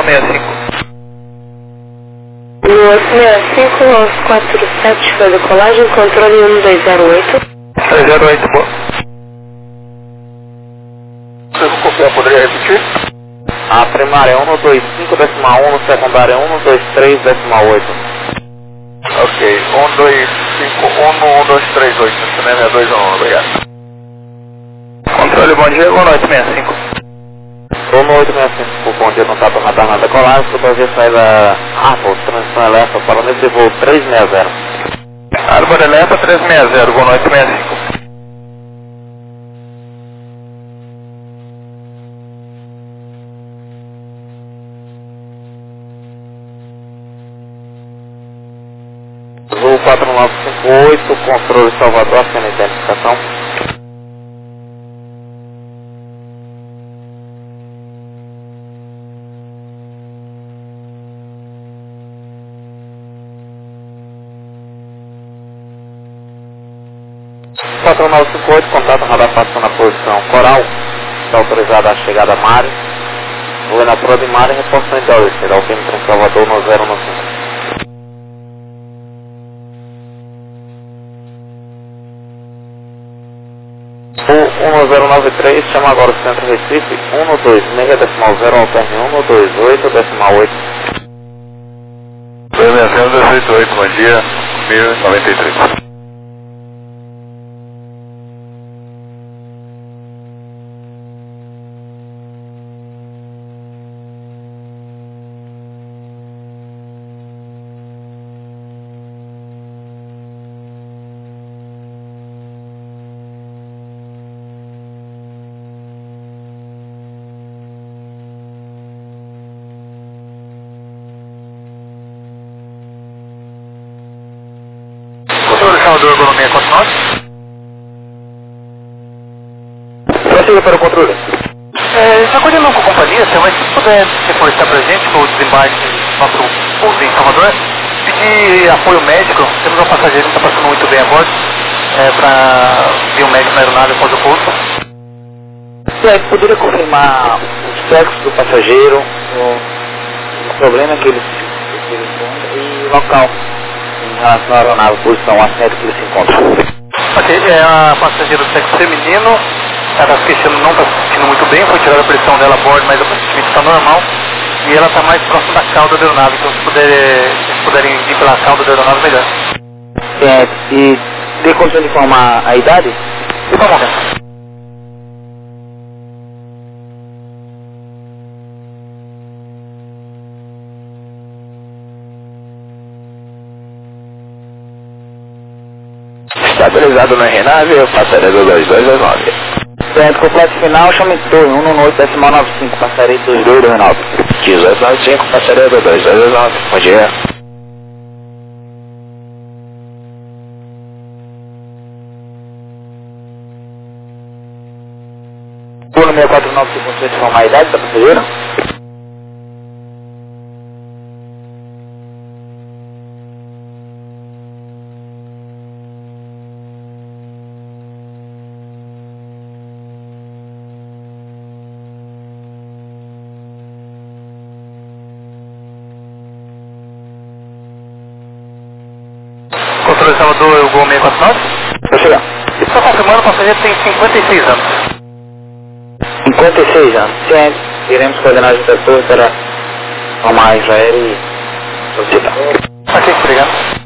865. No 865 aos 47 foi a decolagem, controle 1208. 308, boa. Você poderia repetir? A primária é 125,1, secundária é 123,8. Ok, 125, 12338, obrigado. Controle, bom dia, boa noite, 65. Tô no 865, bom dia, contato radar na decolagem, supervia saída Apple, transição elétrica, para nesse voo 360. Árvore Elétrica 360, boa noite, 65. Voo 4958, controle Salvador, sem identificação. Patronal 58, contato radar passando na posição Coral, está autorizada a chegada a Mari, voo na prova de Mari, reportação em dólares, será o filme para Salvador no 015. Voo 1093, chama agora o centro Recife, 126,0 alterne 128,8. 268, bom dia, 1093. Salvador, Economia 49. Prossiga para o controle. Está coordenando com a companhia, mas se puder reforçar para a gente o desembarque do nosso pouso em Salvador, pedir apoio médico, temos um passageiro que está passando muito bem a bordo, para ver um médico na aeronave após o pouso. Poderia confirmar o sexo do passageiro, o problema que ele encontra e o local em relação à aeronave, posição, assento que ele se encontra. Ok, é a passageira do sexo feminino, ela está se queixando, não está se sentindo muito bem, foi tirada a pressão dela a bordo, mas aparentemente está normal. E ela está mais próxima da cauda da aeronave, então se puderem ir pela cauda da aeronave, melhor. E tem condição de informar a idade? E qual momento? Estabilizado na aeronave, passaria do 2229. Certo, completo final, chame torno 118,95, passaria 2229. 1895, passaria do 2229, bom dia. Turno 649, se consegue informar a idade da passageira? Controle Salvador, o Gol 649? Vou chegar. E só confirmando, o passageiro tem 56 anos. 56 anos. Sim, iremos coordenar os inspetores para arrumar a Israel e solicitar. Ok, obrigado.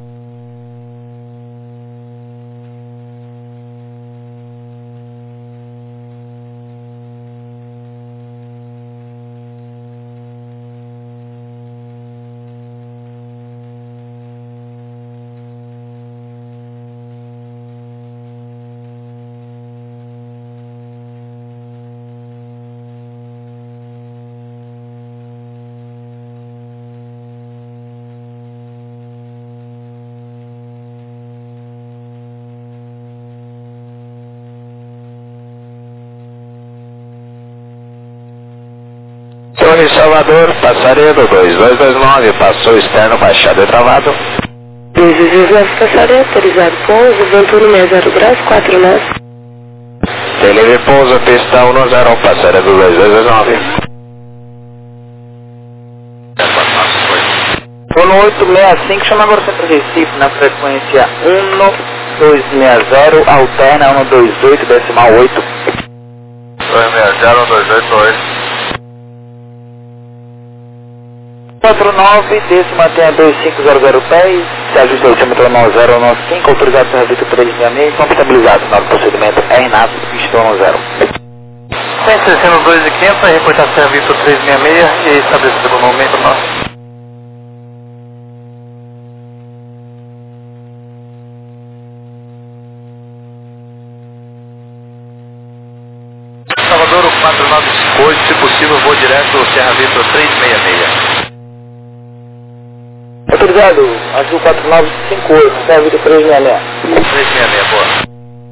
Torre Salvador, passaria do 2229, passou externo, baixado e travado. 219, passaria autorizado pouso, vento 160 graus, 4 nós. Televe pouso, pista 10, passaria do 2229. 11865, chama agora o centro de Recife na frequência 1260, alterna 128 decimal 8. 260, 1288. 49, décima tem 2500 pés, se ajusta o diâmetro 9095, autorizado pelo arbítrio 366, são estabilizados no procedimento RNAV, pistão 0. 160, 2.500, vai reportar serviço 366 e estabelecido no momento nosso. Salvador, o 4958, se possível, vou direto Serra Vitor 366. Autorizado, azul 4958, serve de 366. 366, boa.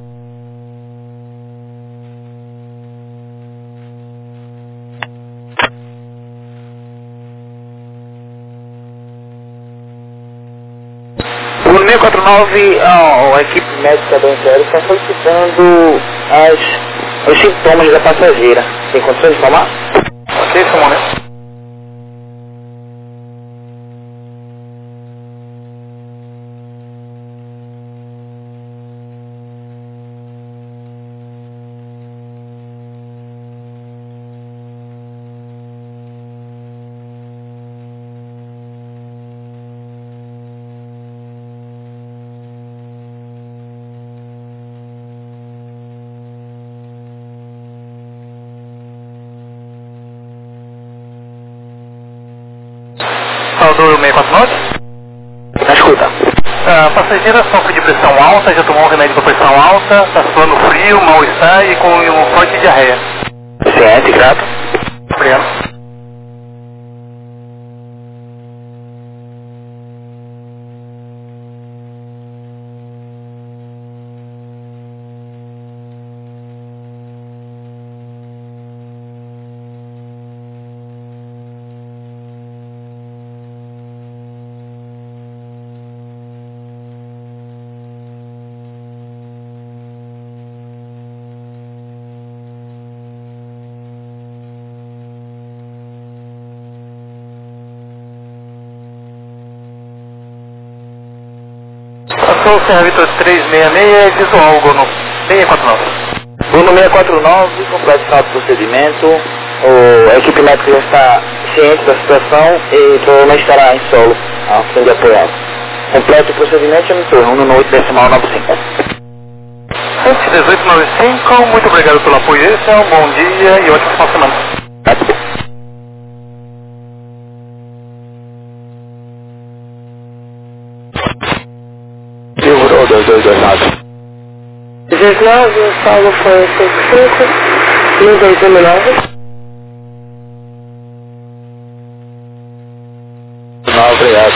O 649, a equipe médica do Império está solicitando os sintomas da passageira. Tem condições de falar? Ok, só um momento. Salvador 649? Na escuta. Passageira sofre de pressão alta, já tomou um remédio para pressão alta, está suando frio, mal-estar e com um forte diarreia. Ciente, grato. Obrigado. Passou o Serra Vitor 366, visual, Gono 649. Bruno 649, completo estado do procedimento. A equipe médica já está ciente da situação e provavelmente estará em solo, a fim de apoiá-lo. Completo o procedimento e me torno 118.95. 11895, muito obrigado pelo apoio, esse é um bom dia e ótima final de semana. Segurou 2229. 19, o saldo foi 55, 1219. 9, obrigado.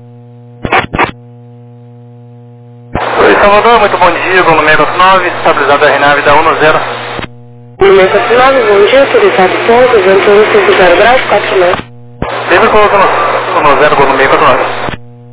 Oi, Salvador, muito bom dia, Gono 649, estabilizado a RNAV da 10. Número 49, bom dia, autorizado ponto, 2150 graus, 4 metros. Sempre coloca no 0, Gono 649.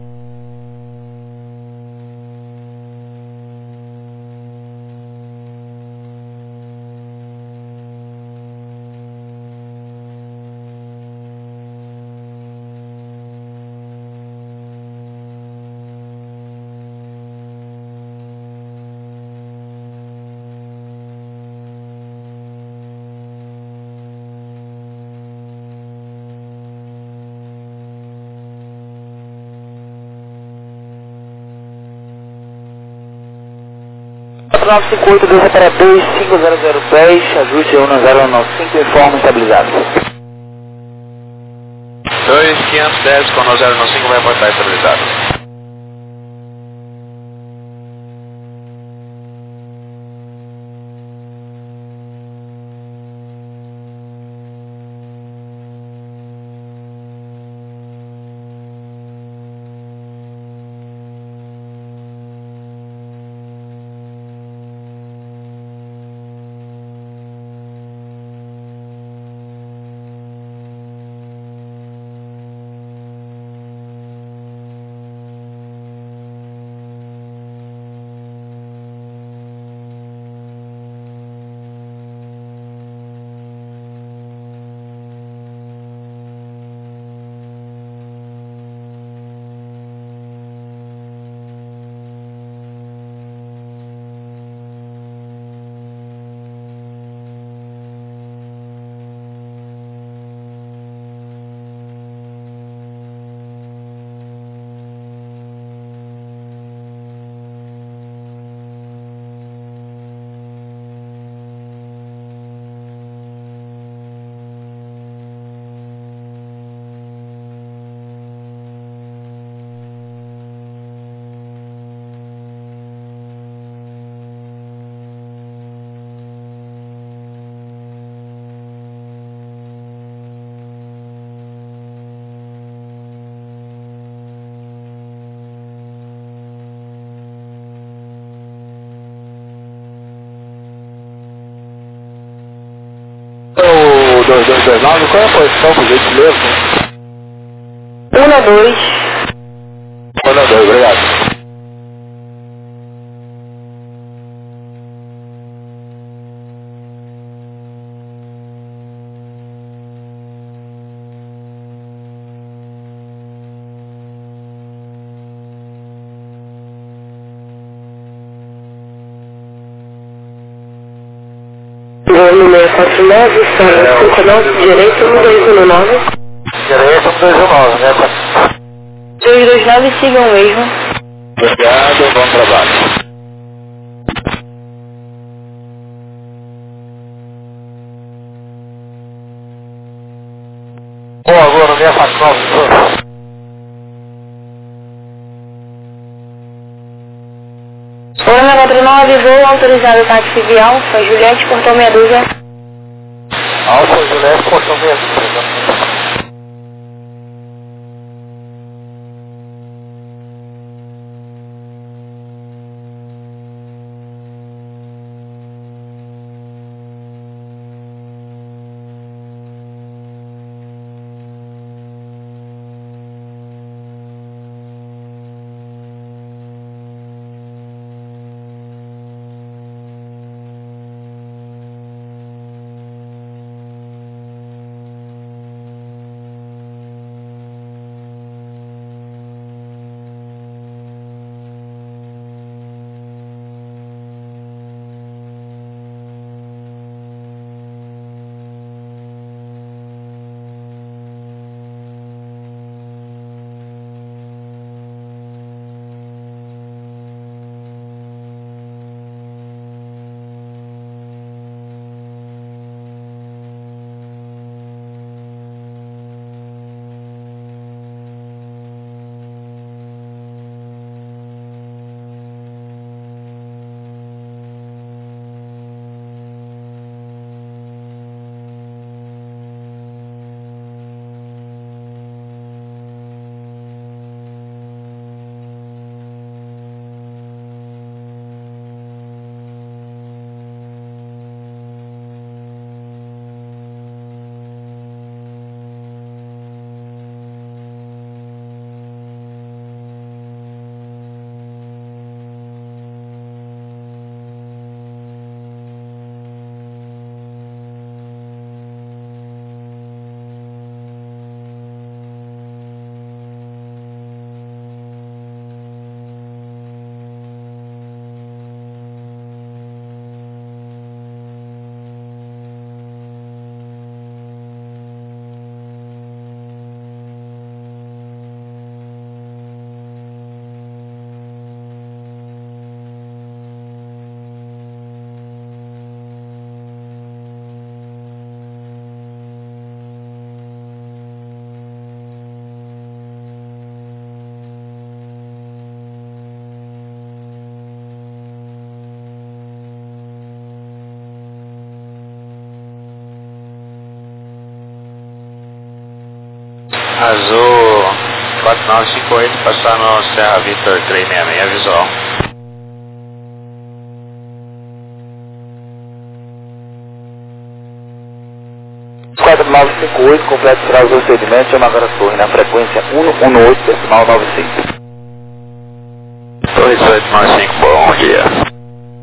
Quatro 958, 2 para 25010, ajuste 1095, informe estabilizado. 2510 com 095 vai portar estabilizado. 2229, qual é a posição, por gentileza? 1 a 2. 1 a 2, obrigado. Gol 649, Sara 59, direito 1219. Direito 1219, né? 229, sigam o mesmo. Obrigado, bom trabalho. Bom, agora 649, Programa 49, voo autorizado táxi via Alfa, Juliette, portão meia dúzia. Alfa, Juliette, portão meia dúzia. Azul 4958, passando Serra Vitor 366, visual. Quadro 958, completo para os procedimentos, chama agora a torre na frequência 118.95. Torre 1895, bom dia.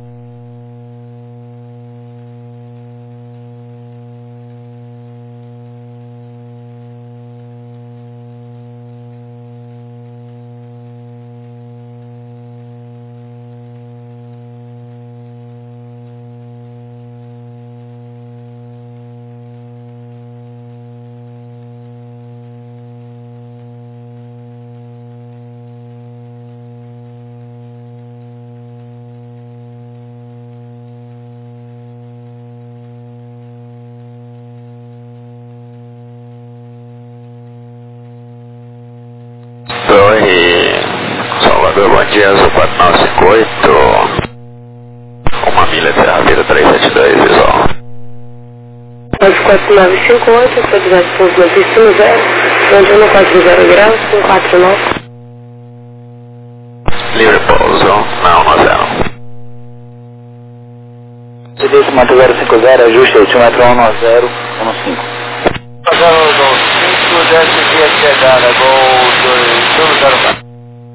Torre Salvador, bom dia, Azul 4958, uma milha de Serra Vitor 372, visual. Azul 4958, quantidade de pouso na pista no 0, Londrina 40 graus, 149. Livre pouso, não, no 0. CDC 050, ajuste altimetro 19015. Gol 5, desce via chegada, gol 2-0.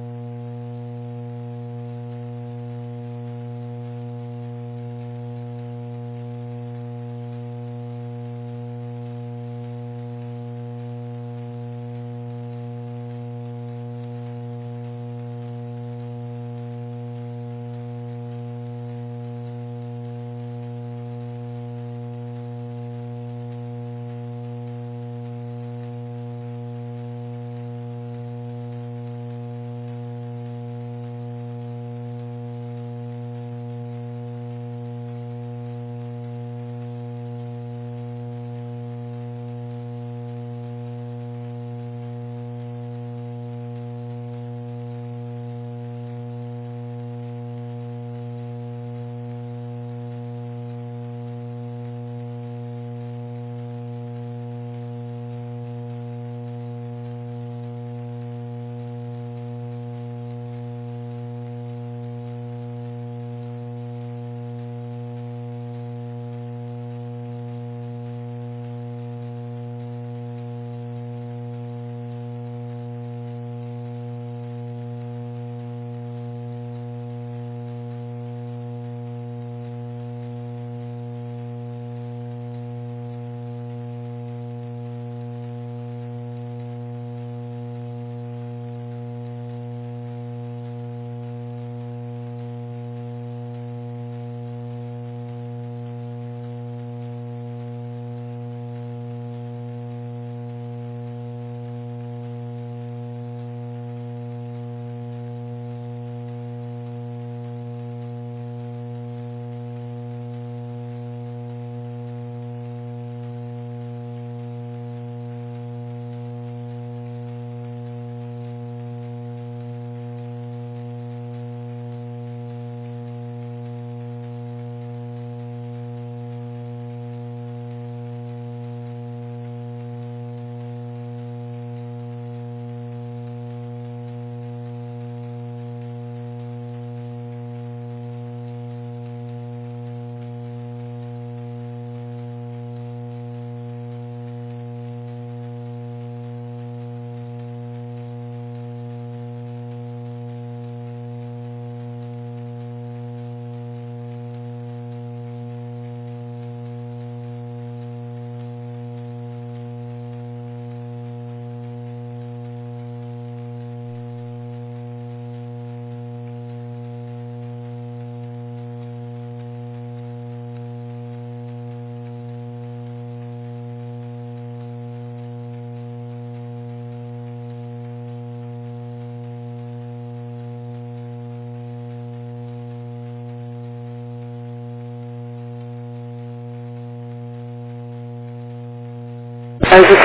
Anjo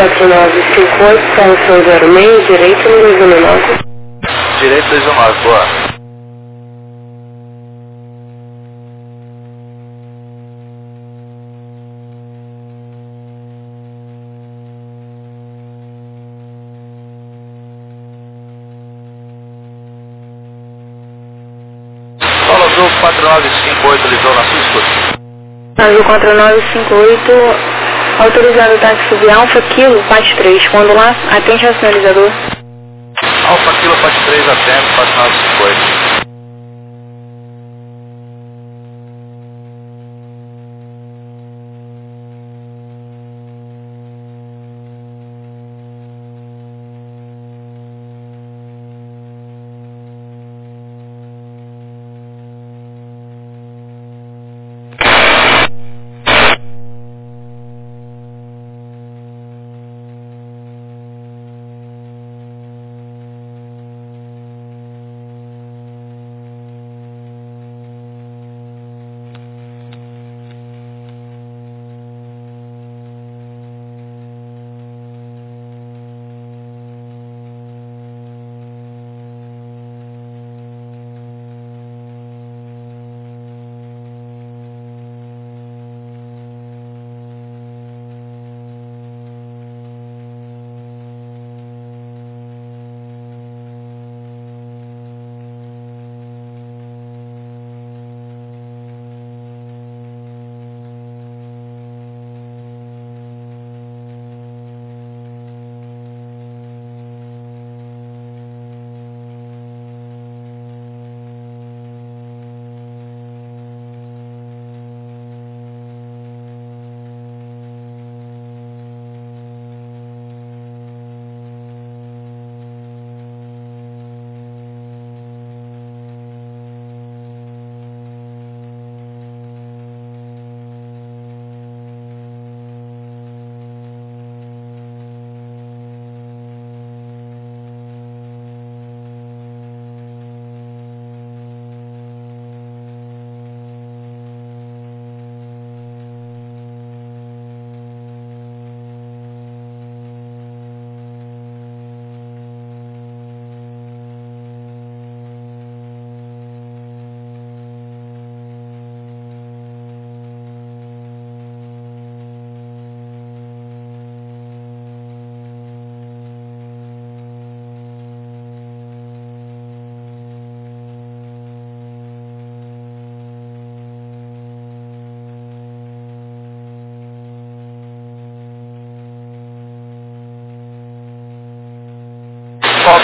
4958, Salvação 06, direito número 219. Direito 219, boa. Fala Azul 4958, Lisão na sua escuta. Azul 4958, autorizado o táxi subir Alfa Kilo, parte 3, quando lá, atende ao sinalizador. Alfa Kilo, parte 3, atende, 4958.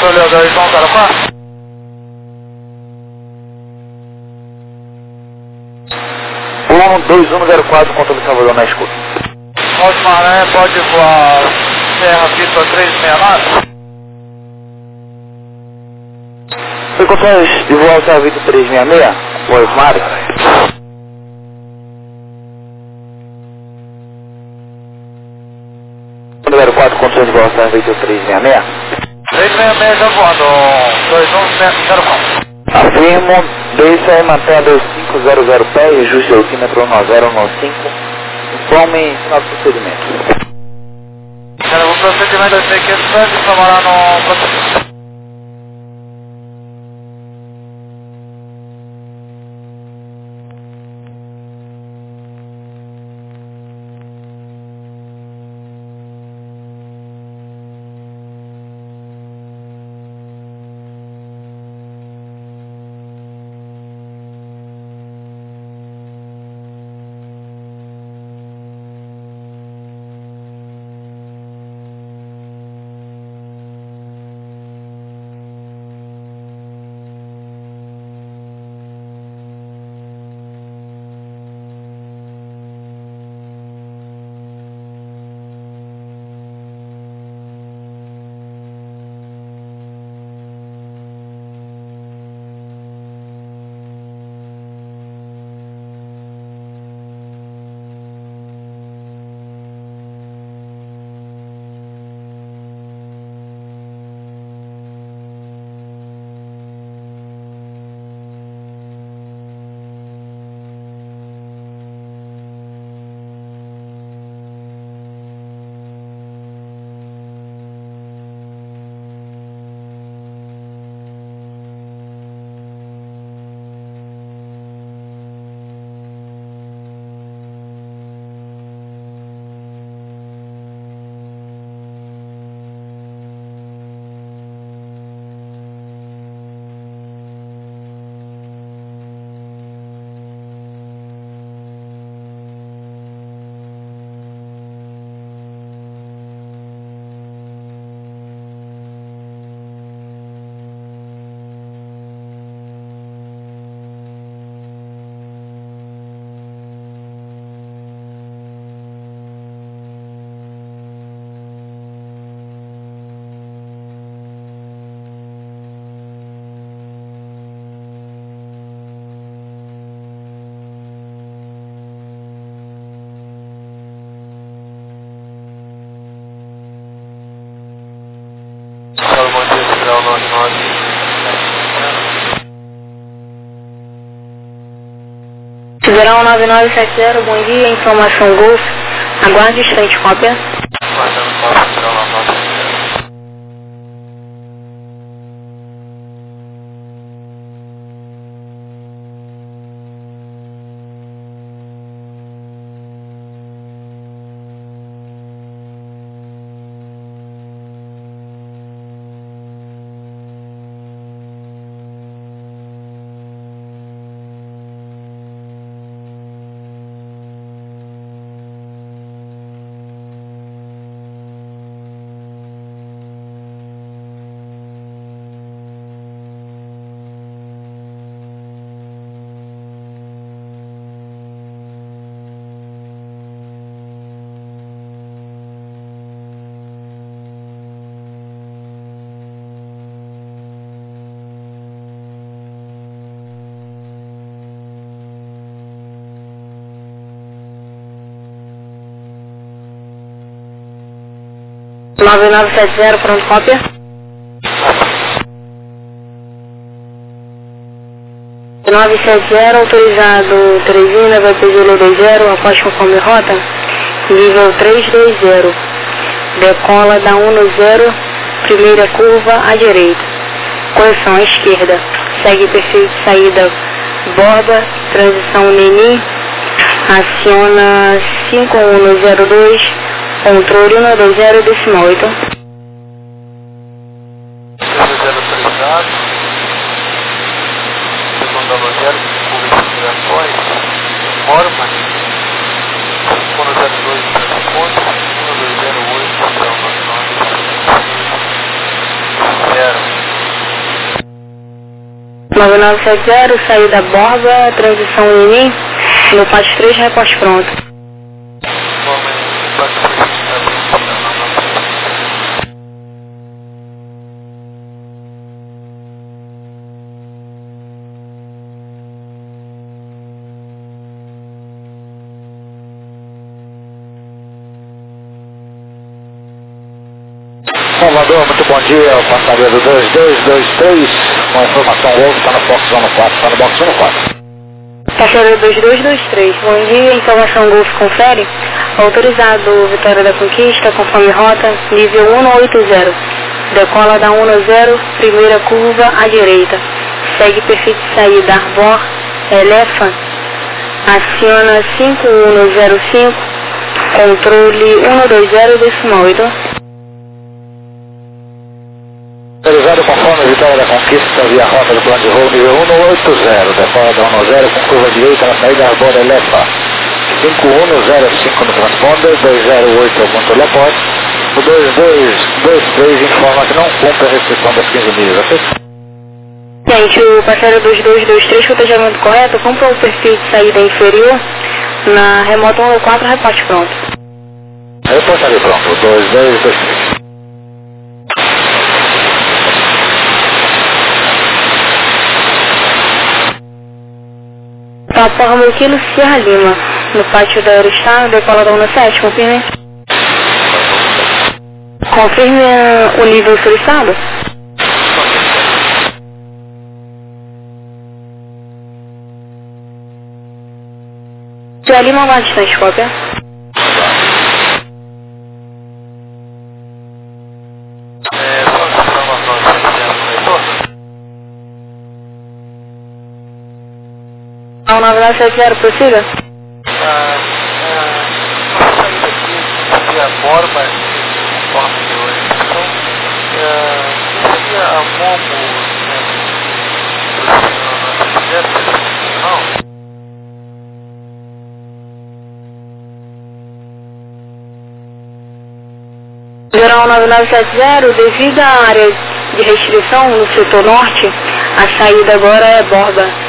controle 2104. Bom, 2104, controle Salvador na escuta. Norte Maré, pode voar Serra Pista 369. Foi condições de voar o Serra Vitor 366, voa Osmar. Número 4, condições de voar o Serra Vitor 366. 366 já voando, 2104. Afirmo, desça e mantenha 2500 pé e ajuste o altímetro 9015. Informe final do procedimento. Cara, o procedimento vai ser que esse vai informar no procedimento. Bom dia, Central 99. Federal 9970, bom dia, informação Golf. Aguarde instante, cópia. Guardando para Central 99. Central 9970, pronto, cópia. Central 9970, autorizado Teresina, vai pedir 20, após conforme rota, nível 320. Decola da 10, primeira curva à direita, correção à esquerda, segue perfeito saída borda, transição Neni, aciona 5102, controle 120 decimal 8. 030, segunda Logero, curva após, Morma, 102, ponto, 1208, 099, 0. 9970, saída Borba, transição Lini, no pátio 3, reporte pronto. Salvador, muito bom dia, o passageiro 2223, com a informação Wolf, está no Fox 14, está no Box 14. Passageiro 2223, bom dia, informação Golf confere, autorizado Vitória da Conquista, conforme rota, nível 180, decola da 10, primeira curva à direita, segue perfil de saída Arbor, Elephant, aciona 5105, controle 120,8. Autorizado conforme Vitória da Conquista, via rota do plano de voo nível 180, decola da 10 com curva direita na saída Arbor Elefa, 5105 no transponder, 208 ao controle após, o 2223 informa que não cumpre a restrição das 15 milhas, ok? Gente, o passageiro 2223, cotejamento correto, cumpra o perfil de saída inferior na remota 114, reporte pronto. Reportaria pronto, 2223. Plataforma Quilo Sierra Lima, no pátio da Eurostar, decola da 17, confirme. Confirme o nível solicitado. Sierra Lima, uma distância, cópia. Ao 9970, prossiga. Nossa saída aqui a Borba, conforme de orientação, seria a Momo, não? Geral 9970, devido à área de restrição no setor norte, a saída agora é Borba.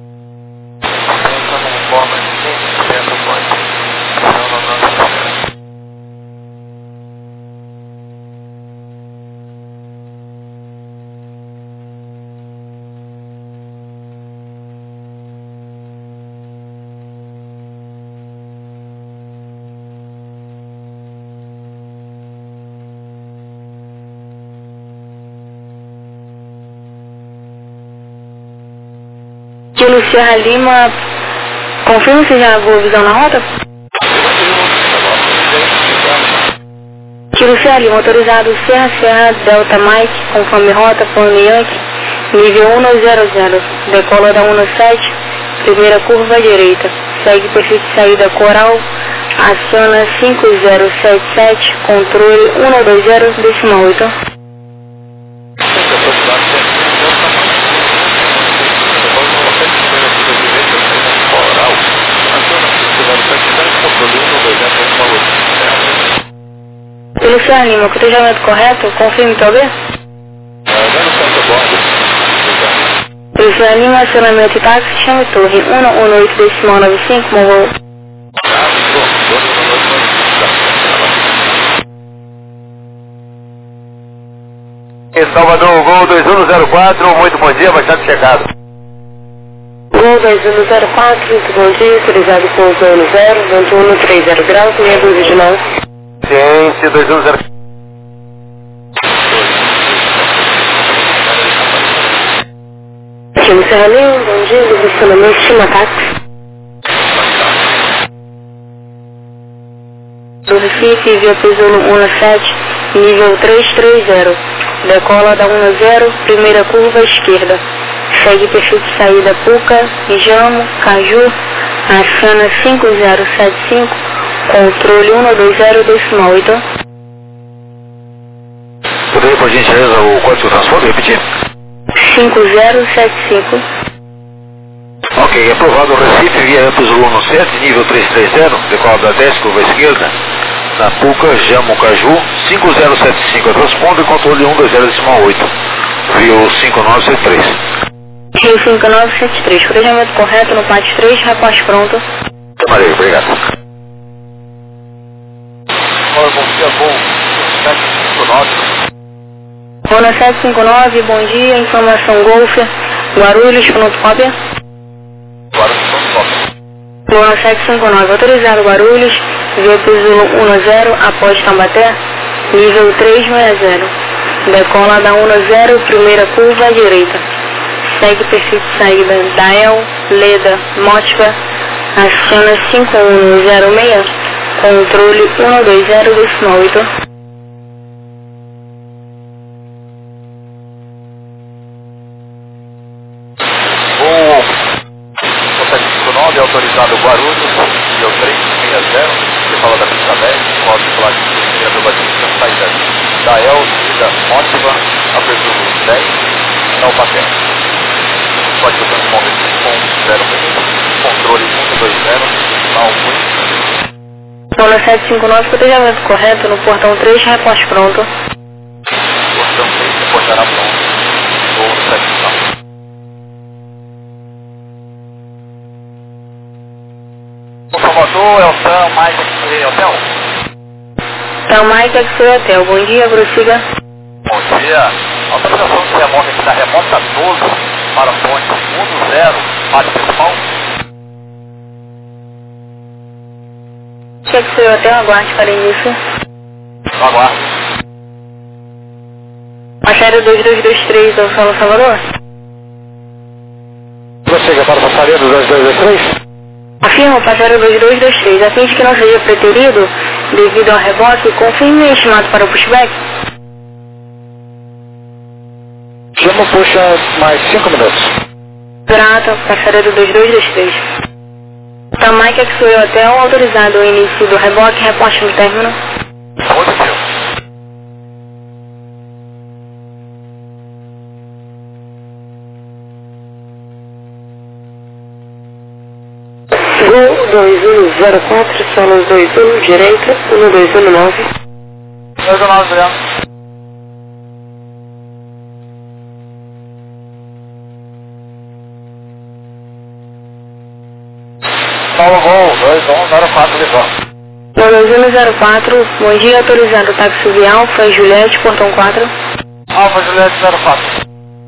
Kilo Sierra Lima, confirma se já houve visão na rota? Kilo Sierra Lima, autorizado Sierra Delta Mike, conforme rota, plano Yankee, nível 100, decola da 17, primeira curva à direita, segue perfil de saída Coral, aciona 5077, controle 120,8. Pelo Sierra Lima, cotejamento correto, confirme talvez? Pelo Sierra Lima, acionamento e táxi, chame torre 118,95, Mongol. Salvador, Gol 2104, muito bom dia, bastante chegado. Gol 2104, muito bom dia, autorizado com o plano 0, 2130 graus, meia dúzia de nós. Ciência 2104. Time Serra Lima, bom dia, posicionamento, estima táxi. Do Recife, via Pesouro 17, nível 330, decola da 10, primeira curva à esquerda, segue perfil de saída Puca, Jamo, Caju, aciona 5075, controle 120,8. Poderia, por gentileza, o código de transporte repetir? 5075. Ok, aprovado o Recife via Ampus 17, nível 330, decola da 10, curva à esquerda, na Puca, Jamo, Caju, 5075, transponder, controle 120,8, via 5973. Rio 5973, planejamento correto no PAT 3, reporte pronto. Maria, obrigado. Olá, bom dia, voo 759. Rona 759, bom dia, informação Golf, Guarulhos, pronto cópia. Guarulhos, pronto cópia. Rona 759, autorizado Guarulhos, via piso 10, após Tambaté, nível 360. Decola da 10, primeira curva à direita. Segue perfil de saída Dael, Leda, Motiva, aciona 5106, controle 120 Voo 759, autorizado Guarulhos, nível 360, você fala da pista 10, código lá de primeira privativa, saída Dael, Leda, Motiva, abertura 10, não patente. Pode ser transponder com 06, controle 120, final 1. Rona 759, planejamento correto no portão 3, reporte pronto. Portão 3, reportará pronto. Voo 759. Salvador, Elsan, mais aqui, hotel. Tamaica, Hotel, bom dia, prossiga. Bom dia. Autorização de remota aqui da remota 12 para ponte 10, parte principal. Hotel, aguarde para início. Aguardo. Passageiro 2223 ao Solo Salvador. Prossiga para o passageiro 2223. Afirma, passageiro 2223, a fim de que não seja preterido devido ao reboque, confirme o estimado para o pushback. Chama puxa mais 5 minutos. Prata, passageiro 2223. Tamaica, Hotel, autorizado o início do reboque, reporte no término. Positivo. Gol 2104, solos 21, direita, 1219. 219, obrigado. Paulo Gol, 2104, Lisboa. 2104, bom dia, autorizado táxi via Alfa, Juliette, portão 4. Alfa Juliette 04.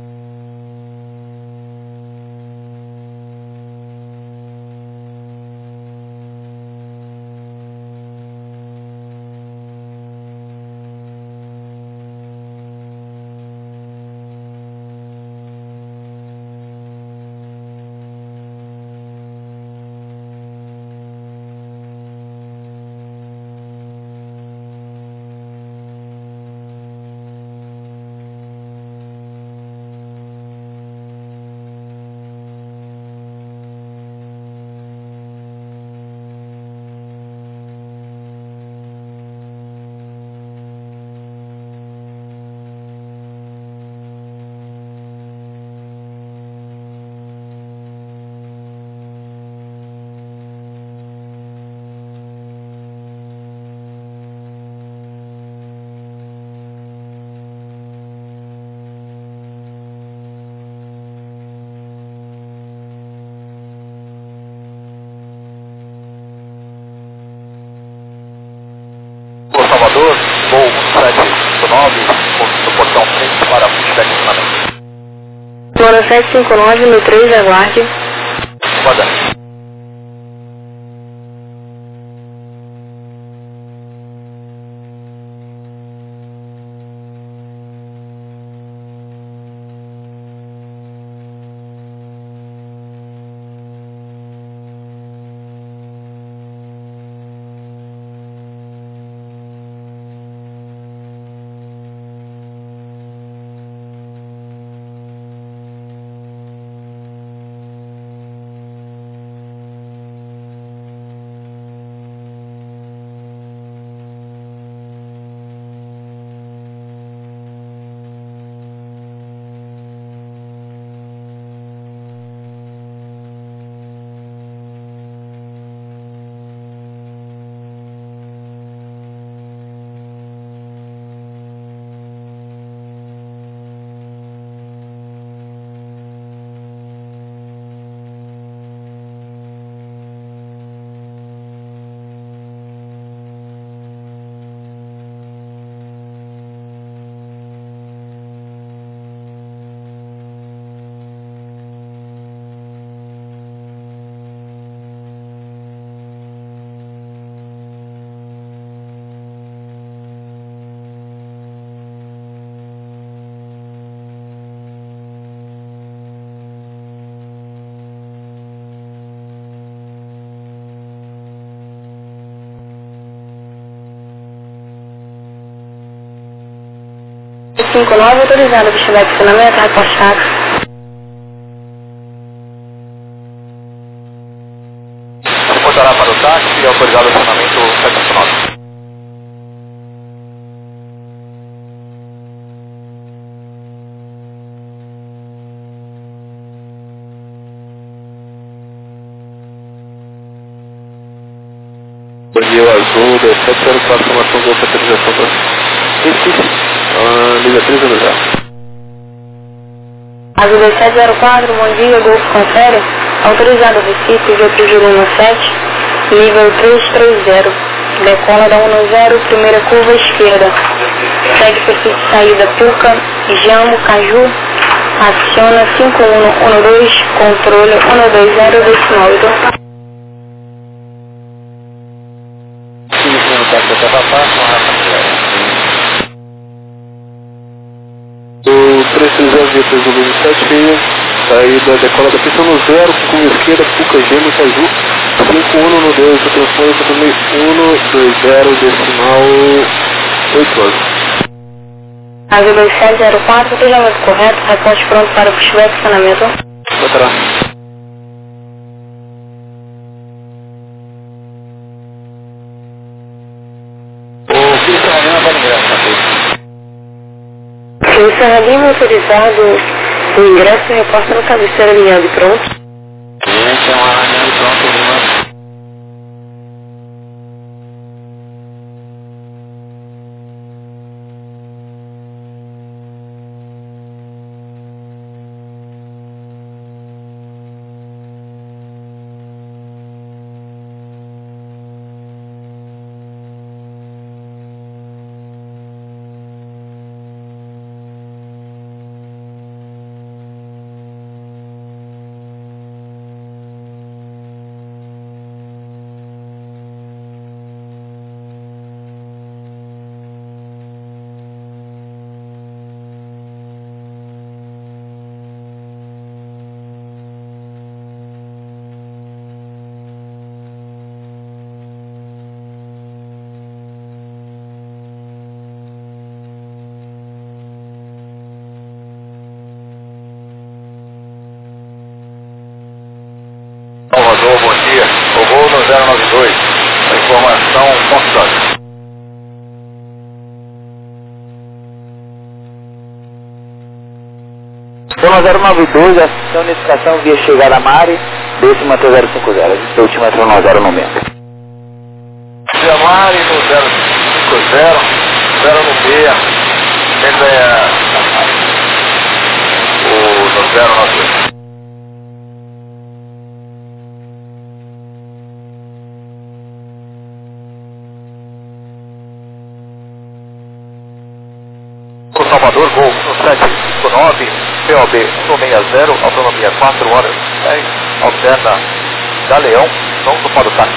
Salvador, voo 759, do portão 3 para pushback finalmente. Mano 759, no 3, aguarde. Guarda. 1759, autorizado para estiver estacionamento, reporte táxi. Reportará para o táxi, autorizado o estacionamento 759. Bom dia, Azul, 704, formação de autorização para Recife, liga 300. Azul 2704, bom dia, Golfo Confere, autorizado Recife, Getúlio Júlio 17, nível 330, decola da 10, primeira curva esquerda, segue perfil de saída Puca, Jamo, Caju, aciona 5112, controle 120 O 330 do 27, saída decola da pista no 0, curva esquerda, Puca, Gêmeo, Caju, 5112, o transporte também 120, decimal 8 Azul 2704, cruzamento correto, reporte pronto para o puxback estacionamento. Botará. Se o Serradinho autorizado, o ingresso reporta no cabeceira alinhado e pronto. Gente, é uma alinhada pronto, Lima. Salvador, bom dia. O voo no 092. A informação constante. Zona 092, a unificação via chegada a Mari, décima 050, a gente última entrou no 0 no momento. Via Mari no 050, 0 no 6, ainda o no 092. Salvador, voo 1759, POB 160, autonomia 4 horas 10, alterna Galeão, pronto para o táxi.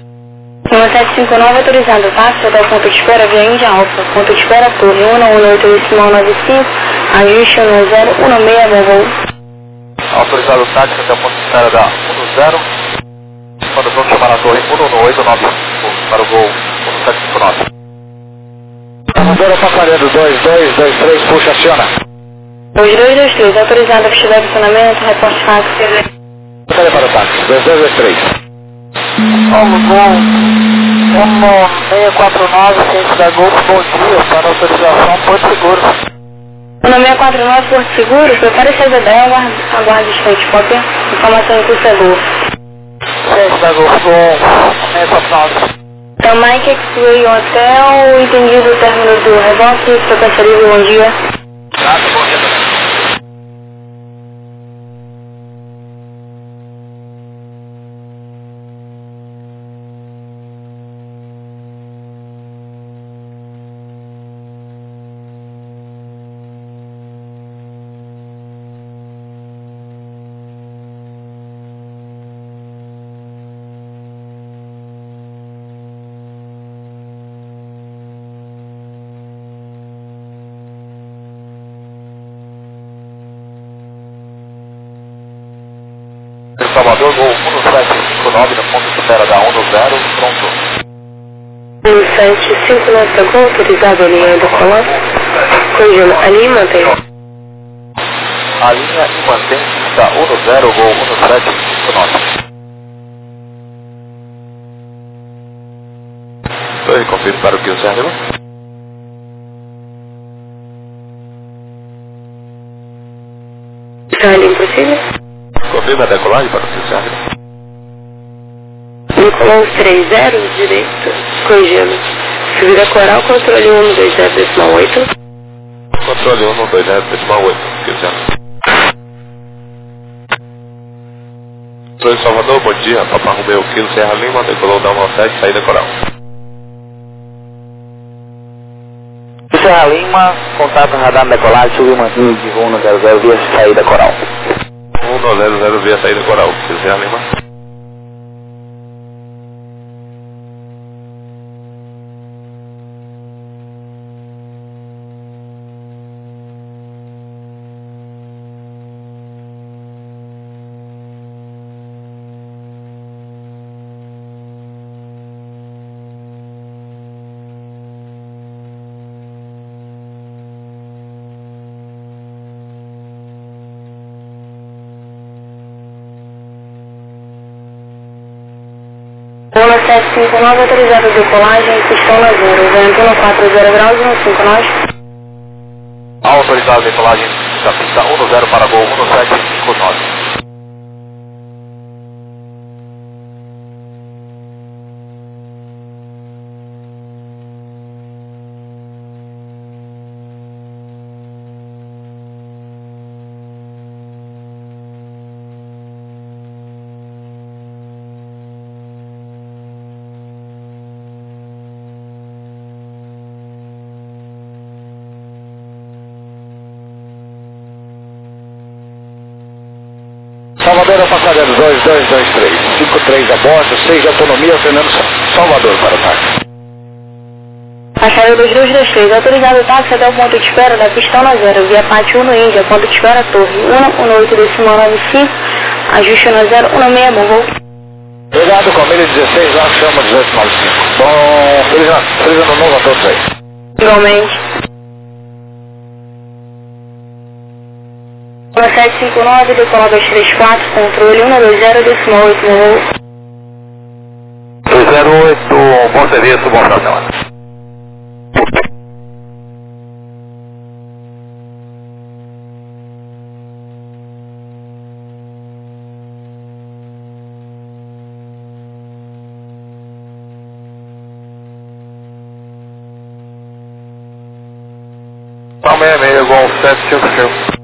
1759 autorizado, táxi até o ponto de espera via Índia Alfa, ponto de espera Torre 118 decimal 95, ajuste 10 16, bom voo. Autorizado o táxi até o ponto de espera da 10, quando vamos chamar a torre 11895 para o voo 1759. Zero Paparedo, 2223, puxa, aciona. 2223, autorizado para estiver estacionamento, reporte táxi. Sai para o táxi, 2223. Paulo Gol, 1649, centro da Golfo, bom dia, para autorização Porto Seguro. 1649, Porto Seguro, prepare seu bebê, aguarde instante, cópia, informação em curso é Golfo. Centro da Golfo, 1649. Então, Mike X-Ray Hotel, entendido o término do reboque, frequência livre, bom dia. Bom dia também. Salvador, voo 1759, no ponto de espera da 10, pronto. 1759, autorizado a linha do Colombo. Corrigendo, alinha e mantém. A linha e mantém pista 10, voo 1759. Oi, confirme para o que o Serra Lima. Serra Lima, possível? Confirme a decolagem para o que o Serra Lima. Nicolau 30, direito, corrigindo. Subida coral, controle 120,8. Controle 120,8, que o Serra Lima. Controle Salvador, bom dia. Papa Romeu, Kilo Serra Lima, decolou da 17, saída coral. Serra Lima, contato radar na decolagem, subiu mantinho de voo 100 via saída coral. 100 via saída coral, Kilo Serra Lima. Bola 759, autorizado decolagem, pistão na 0, vento 140 graus, 159 nós. Autorizado decolagem da pista 10 para voo 1759. Salvador a passageiro 2223, 53 a bordo, 6 de autonomia, Fernando Salvador para o táxi. Passageiro 2223, autorizado o táxi até o ponto de espera da pistão na 0, via Pátio 1 Índia, ponto de espera Torre 118,95, ajuste na 016, bom voo. Obrigado, Comília 16, lá chama 1895. Bom, feliz ano novo a todos aí. Igualmente. 759, decolar 234, controle 120,8, bom voo. 208, bom serviço, bom final de semana. São 66, bom 755.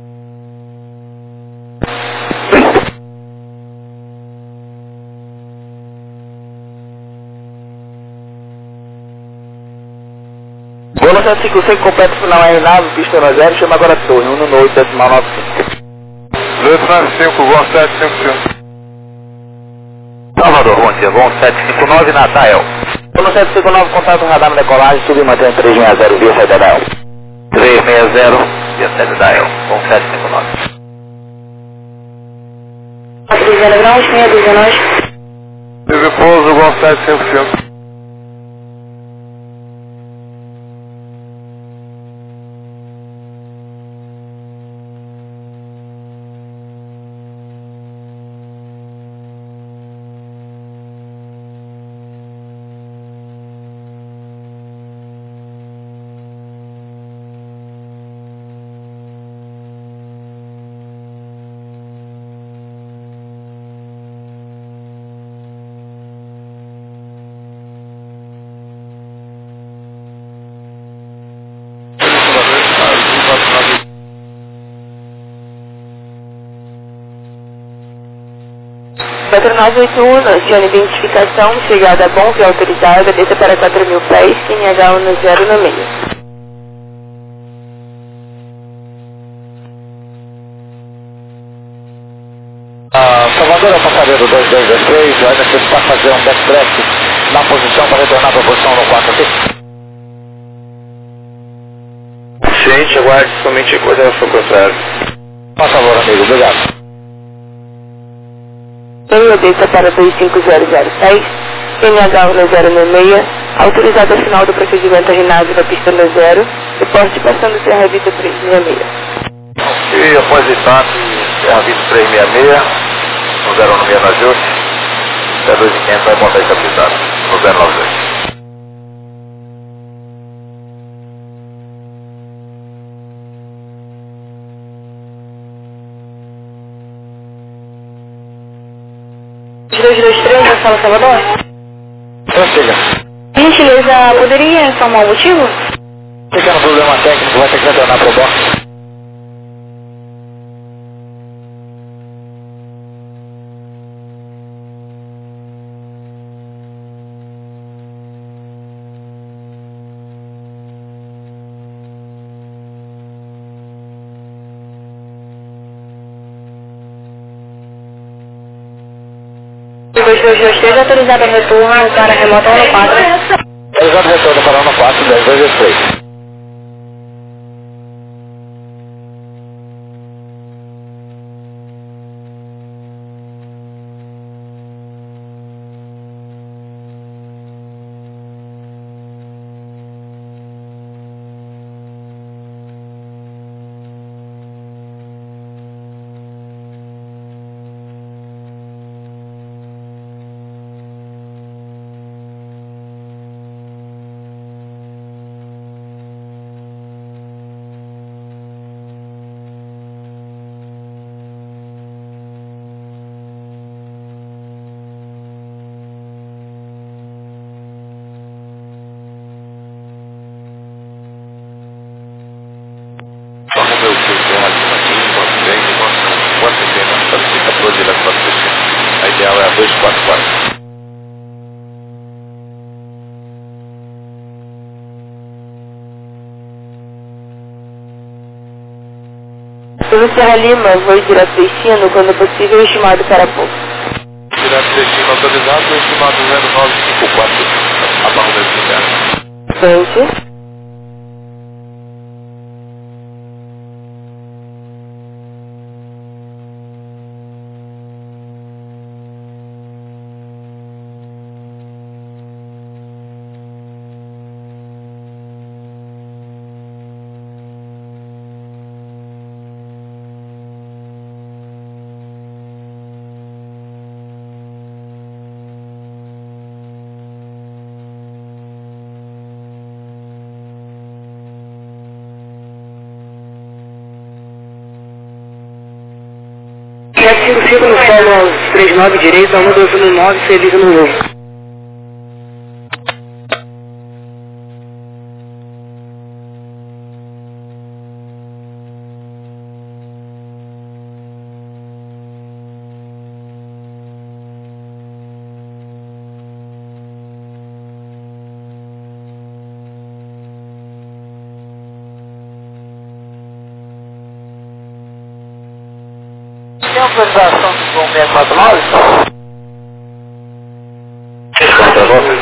Bola 755, completo final R9, pista na 0, chama agora Torre 118,95. 295, bom 755. Salvador, bom dia, bom 759, Natal. Bola 759, contato radar na decolagem, subiu mantendo 360 via saída da El. 360, via saída da El, bom 759. 30 graus, 619. Tive pouso, bom 755. Petro 981, Tiana identificação, chegada bom, via autorizada, desça para 4.000 pés, NH10 no meio. Salvador, passageiro 2223, vai necessitar fazer um backtrack na posição para retornar para a posição no 4 aqui. Gente, aguarde somente coordenação contrária. Por favor, amigo, obrigado. Desça para 25006, NH10 no meio, autorizada final do procedimento ginásio da pista no 0, Reporte passando Serra Vita 366. E após etapa, Serra Vita 366, no 096 na Júlia, até 2500 vai montar estabilizado, no 092. Da Sala Salvador? Prossiga. Gentileza, poderia informar o motivo? Pequeno problema técnico, vai ter que retornar para o box. Esteja autorizado a retorno para remota 14. Autorizado retorno para 14, 1023. Vamos ver o que tem ali quanto tem, quanto tem na classificadora direto para o a ideal é a 244. Pelo Serra Lima, voo direto destino, quando possível, estimado para pouco. Direto destino autorizado, estimado 0954, a barra da cidade. Frente. no solo aos 39 direito, a 129, serviço no novo. Tem autorização do som 649? 649?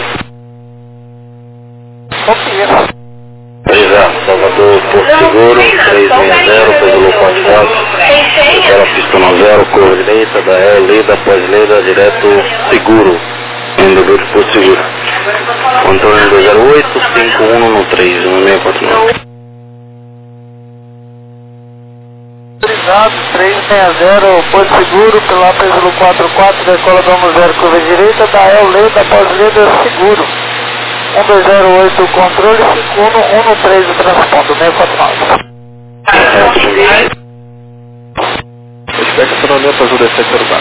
Confia. 3A, Salvador, Porto Seguro, 360, Pesolou 44, Espera pista 90, curva direita, da E, lida, após lida, direto, seguro, vendedor de Porto Seguro. Controle 208, 51 no 3, 1649. Autorizado, 360, Porto Seguro, pela Pesolou 44, decola do 10, curva direita, da E, lida, após lida, seguro. 1208, controle 5113, transpondo 649. Espero que você não lembra o D704.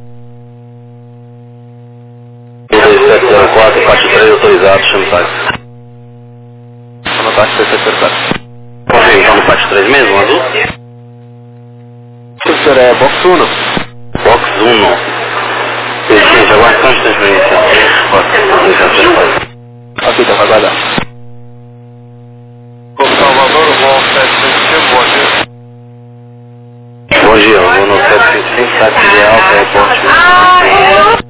1704, parte 3, autorizado, chama o táxi. Chama o táxi D704. Confirma, então no parte 3 mesmo, azul? O senhor é box 1? Box 1. Pesquisa, aguarda só transferência. Aqui, tá aguardando. O Salvador, voo 755, bom dia. Bom dia, vou no 755, táxi de alta, reporte.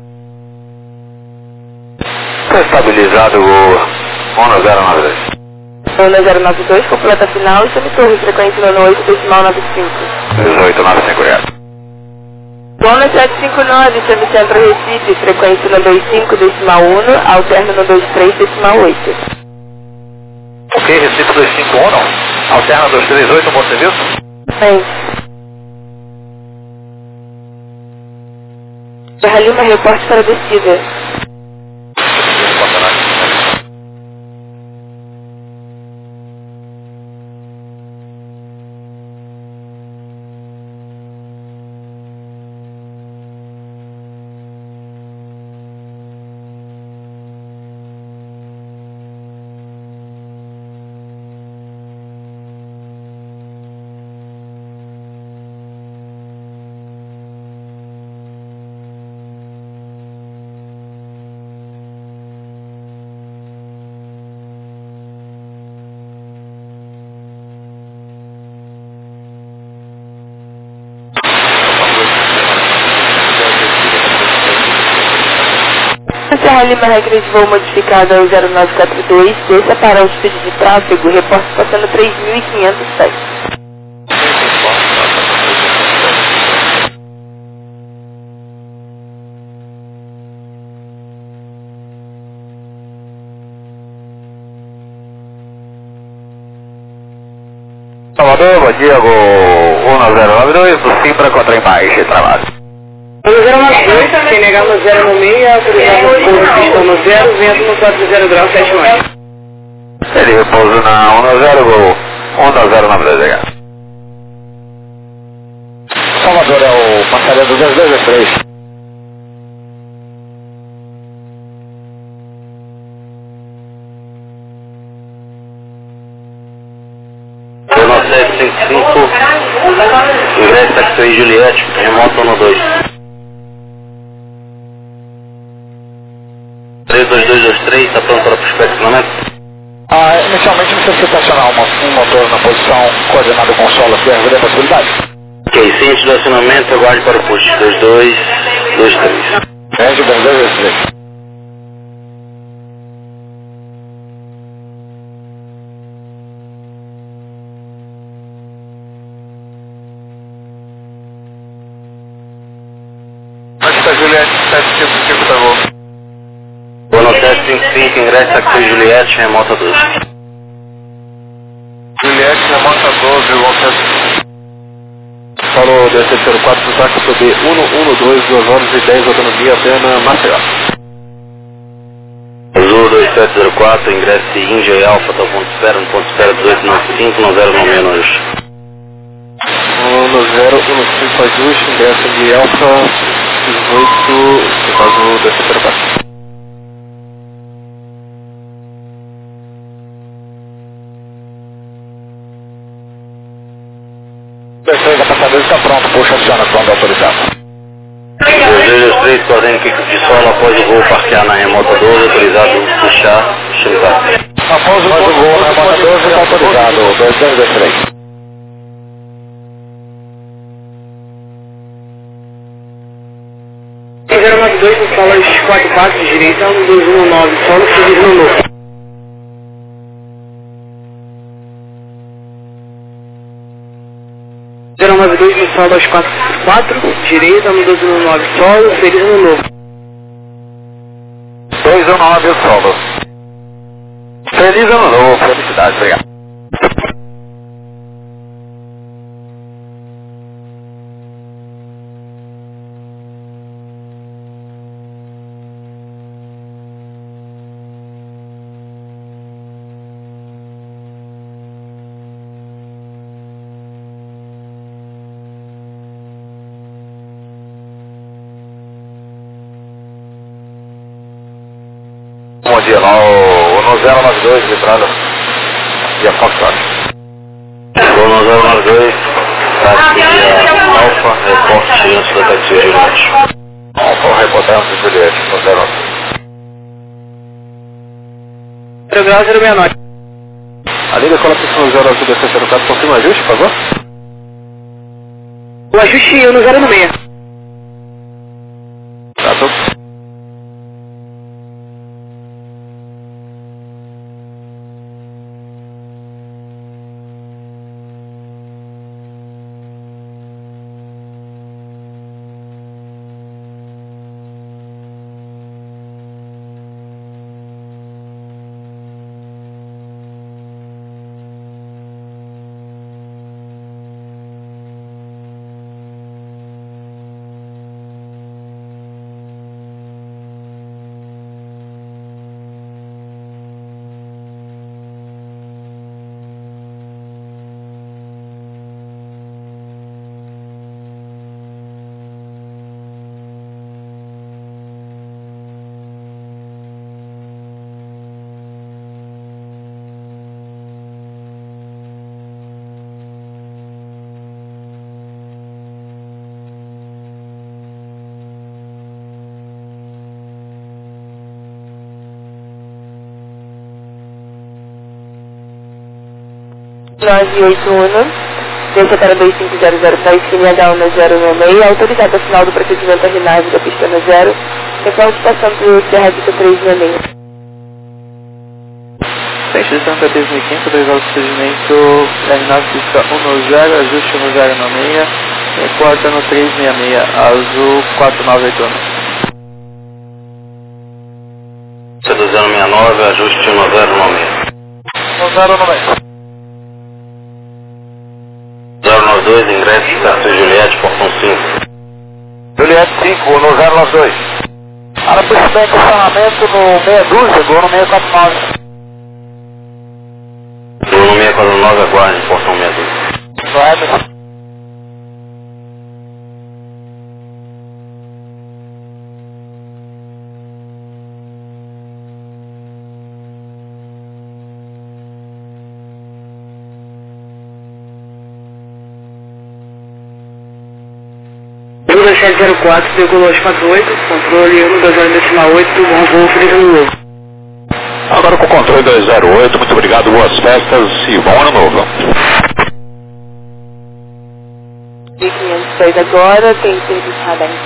Está estabilizado o 1093. 1092, completa final, semitorre, frequência no 8, decimal 95. 1895, reais. Zona 759, semicentro Recife, frequência no 25, decimal 1, ao término 23, decimal 8. Ok, Recife 251, não. Alterna 238, bom serviço? Sim. Serra Lima, reporte para descida. Serra Lima, regra de voo modificada ao 0942, desça para altitude de tráfego, reporte passando 3.507. Salvador, bom dia, Gol 1092, do Simpra contra embaixo, trabalho. 1092, sem negar no 0 no meio, autorizado no pouso, pistão no 0, vento no 40 graus, 7 mais. Ele repouso na 10, Gol 1092, Salvador é o passageiro do 2223. Eu não sei, 55, ingressa Taxi Juliette, remoto no 2. 32223, está pronto para prospeccionamento? Inicialmente necessita estacionar um motor na posição coordenada com o solo, que haveria possibilidade. Ok, ciente do acionamento, aguarde para o push, 2223. Rede 2223. Taxi Juliette 755, tá bom. Boa noite, 55, ingressa Taxi Juliette, remota 12. Juliette, remota 12, Gonçalves. Falou DC04, taxa sobre 112, 2 horas e 10, autonomia, Pena, Maceió. Azul 2704, ingresse Índia e Alfa, tá ponto espera 1895, no 0 no menos. 1015 ajuste, ingresso de Alfa 18, no caso DC04. Perfeito, a passageira está pronto, puxa, aciona quando autorizado. Desejo 3, coordene kick de solo após o voo parquear na remota 12, autorizado puxar, chutar. Após o voo na remota 12, está autorizado, 2223. Em 092, no solo às 44, direita, 1219, solo, seguido no novo. Zero 92 no solo às 44, direita, 1219, solo, feliz ano novo. 219, solo. Feliz ano novo, felicidade, obrigado. Bom dia, no 092, lembrando, e a Foxtrot. Voo no 092, táxi de Alfa, reporte antes da Taxi Juliette. Alfa, reportando Juliette, no 092. 0 grau, 069. A liga colocação 0 azul DC04, confirma ajuste, por favor? O ajuste no 0 no meio. Tá, tudo. 981, deixa para 2500 para esquina H1066, autorizado a final do procedimento Rinave da pista no 0, reporte passando pelo Serra Dica 366. Frente de Santa 3500, autorizado o procedimento Rinave pista 190, ajuste no 096, reporta no 366, azul 4981. Do 069, ajuste no 096. No 090. 092, ingresso, Castro Juliette, portão 5. Juliette 5, no 092. Para perceber estacionamento no 62, agora no 649. Do no 649, aguarde, portão 62. Vai, Lula 704, decolou às 48, controle 120.8, bom voo, feliz ano novo. Agora com o controle 208, muito obrigado, boas festas e bom ano novo. 506 agora, tem serviço radar